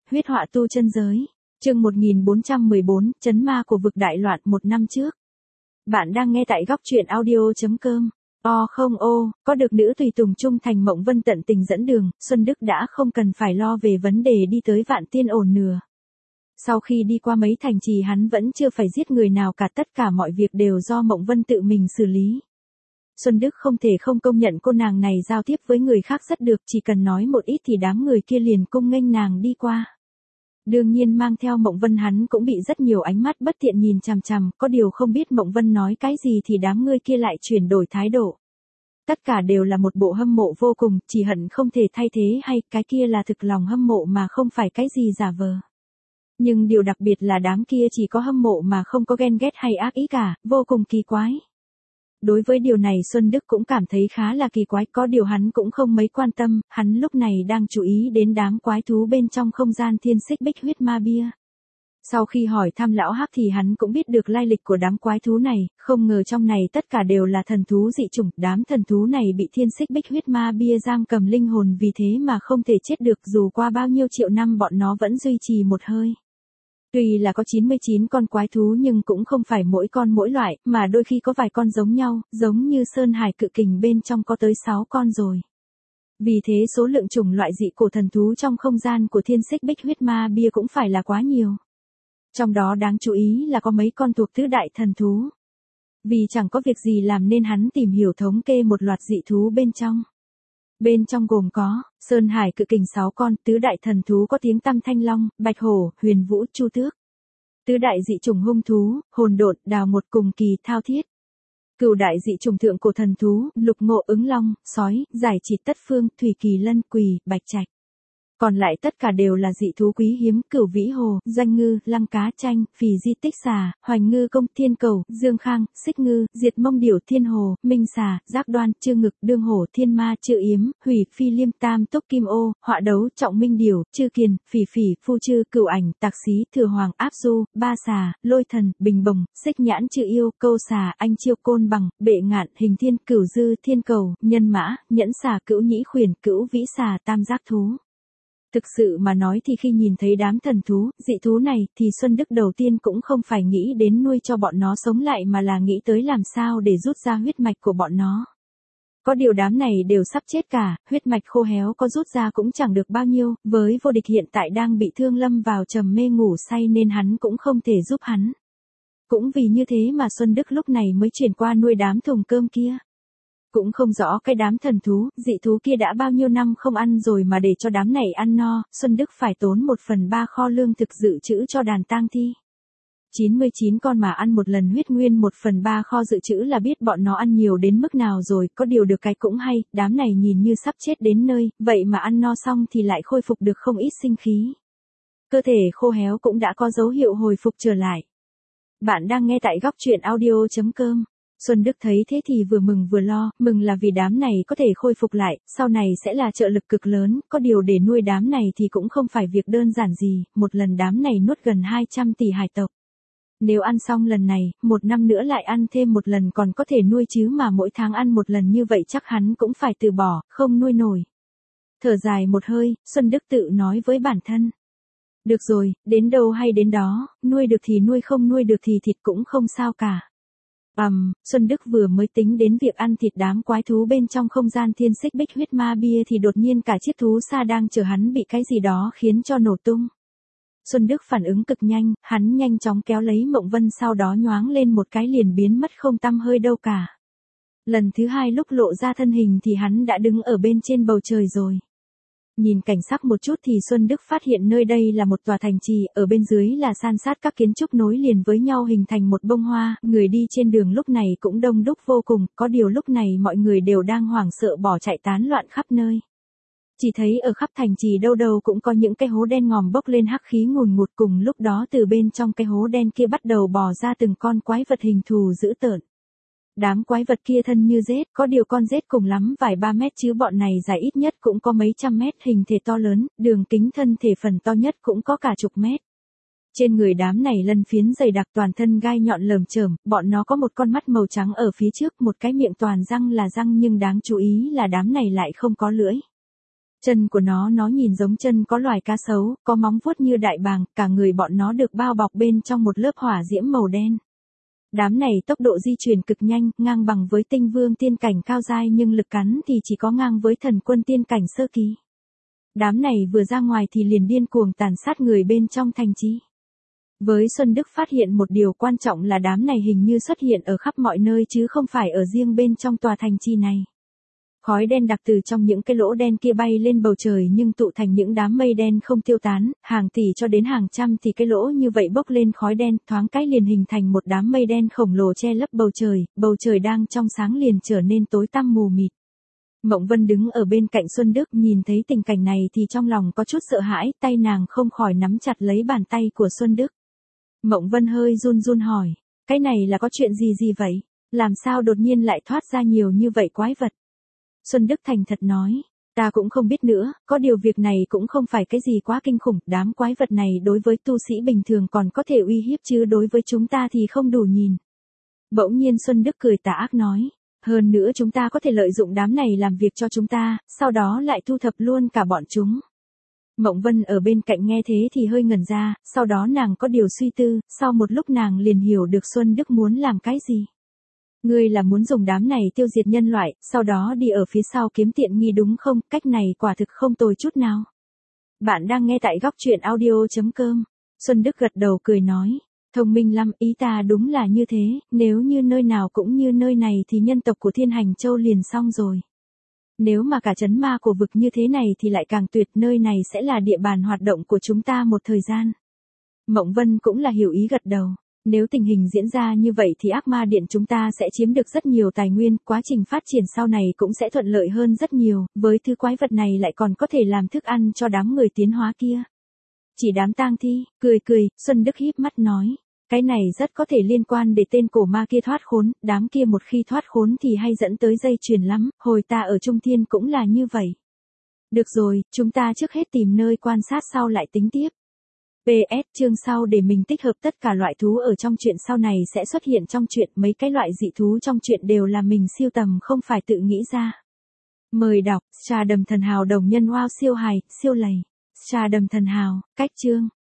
Huyết họa tu chân giới. Chương 1414, Chấn ma của vực đại loạn một năm trước. Bạn đang nghe tại góc truyện audio.com. Có được nữ tùy tùng trung thành Mộng Vân tận tình dẫn đường, Xuân Đức đã không cần phải lo về vấn đề đi tới Vạn Tiên ổn nửa. Sau khi đi qua mấy thành trì hắn vẫn chưa phải giết người nào cả, tất cả mọi việc đều do Mộng Vân tự mình xử lý. Xuân Đức không thể không công nhận cô nàng này giao tiếp với người khác rất được, chỉ cần nói một ít thì đám người kia liền cung nghênh nàng đi qua. Đương nhiên mang theo Mộng Vân hắn cũng bị rất nhiều ánh mắt bất thiện nhìn chằm chằm, có điều không biết Mộng Vân nói cái gì thì đám người kia lại chuyển đổi thái độ. Tất cả đều là một bộ hâm mộ vô cùng, chỉ hận không thể thay thế, hay cái kia là thực lòng hâm mộ mà không phải cái gì giả vờ. Nhưng điều đặc biệt là đám kia chỉ có hâm mộ mà không có ghen ghét hay ác ý cả, vô cùng kỳ quái. Đối với điều này Xuân Đức cũng cảm thấy khá là kỳ quái, có điều hắn cũng không mấy quan tâm, hắn lúc này đang chú ý đến đám quái thú bên trong không gian thiên xích bích huyết ma bia. Sau khi hỏi thăm lão Hắc thì hắn cũng biết được lai lịch của đám quái thú này, không ngờ trong này tất cả đều là thần thú dị chủng, đám thần thú này bị thiên xích bích huyết ma bia giam cầm linh hồn vì thế mà không thể chết được, dù qua bao nhiêu triệu năm bọn nó vẫn duy trì một hơi. Tuy là có 99 con quái thú nhưng cũng không phải mỗi con mỗi loại, mà đôi khi có vài con giống nhau, giống như Sơn Hải Cự Kình bên trong có tới 6 con rồi. Vì thế số lượng chủng loại dị cổ thần thú trong không gian của thiên xích bích huyết ma bia cũng phải là quá nhiều. Trong đó đáng chú ý là có mấy con thuộc tứ đại thần thú. Vì chẳng có việc gì làm nên hắn tìm hiểu thống kê một loạt dị thú bên trong. Bên trong gồm có, Sơn Hải Cự Kình 6 con, tứ đại thần thú có tiếng tăm Thanh Long, Bạch Hổ, Huyền Vũ, Chu Tước. Tứ đại dị chủng hung thú, Hồn Độn, Đào Một, Cùng Kỳ, Thao Thiết. Cửu đại dị chủng thượng cổ thần thú, Lục Ngộ, Ứng Long, Sói, Giải Chỉ, Tất Phương, Thủy Kỳ Lân, Quỳ, Bạch Trạch. Còn lại tất cả đều là dị thú quý hiếm, Cửu Vĩ Hồ, Doanh Ngư, Lăng Cá Chanh, Phì Di Tích Xà, Hoành Ngư Công, Thiên Cầu, Dương Khang, Xích Ngư, Diệt Mông Điểu, Thiên Hồ, Minh Xà, Giác Đoan, Trư Ngực, Đương Hổ, Thiên Ma, Trư Yếm, Hủy Phi Liêm, Tam Túc Kim Ô, Họa Đấu, Trọng Minh Điểu, Trư Kiền, Phỉ Phỉ, Phu Trư, Cửu Ảnh, Tạc Xí, Thừa Hoàng, Áp Du, Ba Xà, Lôi Thần, Bình Bồng, Xích Nhãn, Trư Yêu, Câu Xà, Anh Chiêu, Côn Bằng, Bệ Ngạn, Hình Thiên, Cửu Dư, Thiên Cầu, Nhân Mã, Nhẫn Xà, Cửu Nhĩ Khuyển, Cửu Vĩ Xà, Tam Giác Thú. Thực sự mà nói thì khi nhìn thấy đám thần thú, dị thú này, thì Xuân Đức đầu tiên cũng không phải nghĩ đến nuôi cho bọn nó sống lại mà là nghĩ tới làm sao để rút ra huyết mạch của bọn nó. Có điều đám này đều sắp chết cả, huyết mạch khô héo có rút ra cũng chẳng được bao nhiêu, với vô địch hiện tại đang bị thương lâm vào trầm mê ngủ say nên hắn cũng không thể giúp hắn. Cũng vì như thế mà Xuân Đức lúc này mới chuyển qua nuôi đám thùng cơm kia. Cũng không rõ cái đám thần thú, dị thú kia đã bao nhiêu năm không ăn rồi mà để cho đám này ăn no, Xuân Đức phải tốn 1/3 kho lương thực dự trữ cho đàn tang thi. 99 con mà ăn một lần huyết nguyên 1/3 kho dự trữ là biết bọn nó ăn nhiều đến mức nào rồi, có điều được cái cũng hay, đám này nhìn như sắp chết đến nơi, vậy mà ăn no xong thì lại khôi phục được không ít sinh khí. Cơ thể khô héo cũng đã có dấu hiệu hồi phục trở lại. Bạn đang nghe tại góc truyện audio.com. Xuân Đức thấy thế thì vừa mừng vừa lo, mừng là vì đám này có thể khôi phục lại, sau này sẽ là trợ lực cực lớn, có điều để nuôi đám này thì cũng không phải việc đơn giản gì, một lần đám này nuốt gần 200 tỷ hải tộc. Nếu ăn xong lần này, một năm nữa lại ăn thêm một lần còn có thể nuôi chứ mà mỗi tháng ăn một lần như vậy chắc hắn cũng phải từ bỏ, không nuôi nổi. Thở dài một hơi, Xuân Đức tự nói với bản thân. Được rồi, đến đâu hay đến đó, nuôi được thì nuôi không nuôi được thì thịt cũng không sao cả. Xuân Đức vừa mới tính đến việc ăn thịt đám quái thú bên trong không gian thiên xích bích huyết ma bia thì đột nhiên cả chiếc thú xa đang chờ hắn bị cái gì đó khiến cho nổ tung. Xuân Đức phản ứng cực nhanh, hắn nhanh chóng kéo lấy Mộng Vân sau đó nhoáng lên một cái liền biến mất không tăm hơi đâu cả. Lần thứ hai lúc lộ ra thân hình thì hắn đã đứng ở bên trên bầu trời rồi. Nhìn cảnh sắc một chút thì Xuân Đức phát hiện nơi đây là một tòa thành trì, ở bên dưới là san sát các kiến trúc nối liền với nhau hình thành một bông hoa, người đi trên đường lúc này cũng đông đúc vô cùng, có điều lúc này mọi người đều đang hoảng sợ bỏ chạy tán loạn khắp nơi. Chỉ thấy ở khắp thành trì đâu đâu cũng có những cái hố đen ngòm bốc lên hắc khí ngùn ngụt, cùng lúc đó từ bên trong cái hố đen kia bắt đầu bò ra từng con quái vật hình thù dữ tợn. Đám quái vật kia thân như rết, có điều con rết cùng lắm vài 3 mét chứ bọn này dài ít nhất cũng có mấy trăm mét, hình thể to lớn, đường kính thân thể phần to nhất cũng có cả chục mét. Trên người đám này lân phiến dày đặc toàn thân gai nhọn lởm chởm, bọn nó có một con mắt màu trắng ở phía trước, một cái miệng toàn răng là răng nhưng đáng chú ý là đám này lại không có lưỡi. Chân của nó nhìn giống chân có loài cá sấu, có móng vuốt như đại bàng, cả người bọn nó được bao bọc bên trong một lớp hỏa diễm màu đen. Đám này tốc độ di chuyển cực nhanh, ngang bằng với tinh vương tiên cảnh cao giai nhưng lực cắn thì chỉ có ngang với thần quân tiên cảnh sơ kỳ. Đám này vừa ra ngoài thì liền điên cuồng tàn sát người bên trong thành trì. Với Xuân Đức phát hiện một điều quan trọng là đám này hình như xuất hiện ở khắp mọi nơi chứ không phải ở riêng bên trong tòa thành trì này. Khói đen đặc từ trong những cái lỗ đen kia bay lên bầu trời nhưng tụ thành những đám mây đen không tiêu tán, hàng tỷ cho đến hàng trăm thì cái lỗ như vậy bốc lên khói đen, thoáng cái liền hình thành một đám mây đen khổng lồ che lấp bầu trời đang trong sáng liền trở nên tối tăm mù mịt. Mộng Vân đứng ở bên cạnh Xuân Đức nhìn thấy tình cảnh này thì trong lòng có chút sợ hãi, tay nàng không khỏi nắm chặt lấy bàn tay của Xuân Đức. Mộng Vân hơi run run hỏi, cái này là có chuyện gì vậy? Làm sao đột nhiên lại thoát ra nhiều như vậy quái vật? Xuân Đức thành thật nói, ta cũng không biết nữa, có điều việc này cũng không phải cái gì quá kinh khủng, đám quái vật này đối với tu sĩ bình thường còn có thể uy hiếp chứ đối với chúng ta thì không đủ nhìn. Bỗng nhiên Xuân Đức cười tà ác nói, hơn nữa chúng ta có thể lợi dụng đám này làm việc cho chúng ta, sau đó lại thu thập luôn cả bọn chúng. Mộng Vân ở bên cạnh nghe thế thì hơi ngẩn ra, sau đó nàng có điều suy tư, sau một lúc nàng liền hiểu được Xuân Đức muốn làm cái gì. Ngươi là muốn dùng đám này tiêu diệt nhân loại, sau đó đi ở phía sau kiếm tiện nghi đúng không? Cách này quả thực không tồi chút nào. Bạn đang nghe tại góc truyện audio.com. Xuân Đức gật đầu cười nói, thông minh lắm, ý ta đúng là như thế, nếu như nơi nào cũng như nơi này thì nhân tộc của Thiên Hành Châu liền xong rồi. Nếu mà cả trấn ma của vực như thế này thì lại càng tuyệt, nơi này sẽ là địa bàn hoạt động của chúng ta một thời gian. Mộng Vân cũng là hiểu ý gật đầu. Nếu tình hình diễn ra như vậy thì Ác Ma Điện chúng ta sẽ chiếm được rất nhiều tài nguyên, quá trình phát triển sau này cũng sẽ thuận lợi hơn rất nhiều, với thứ quái vật này lại còn có thể làm thức ăn cho đám người tiến hóa kia. Chỉ đám tang thi, cười, Xuân Đức híp mắt nói, cái này rất có thể liên quan để tên cổ ma kia thoát khốn, đám kia một khi thoát khốn thì hay dẫn tới dây chuyền lắm, hồi ta ở Trung Thiên cũng là như vậy. Được rồi, chúng ta trước hết tìm nơi quan sát sau lại tính tiếp. PS chương sau để mình tích hợp tất cả loại thú ở trong truyện sau này sẽ xuất hiện trong truyện, mấy cái loại dị thú trong truyện đều là mình siêu tầm không phải tự nghĩ ra. Mời đọc, Trà Đầm Thần Hào đồng nhân wow siêu hài, siêu lầy. Trà Đầm Thần Hào, cách chương.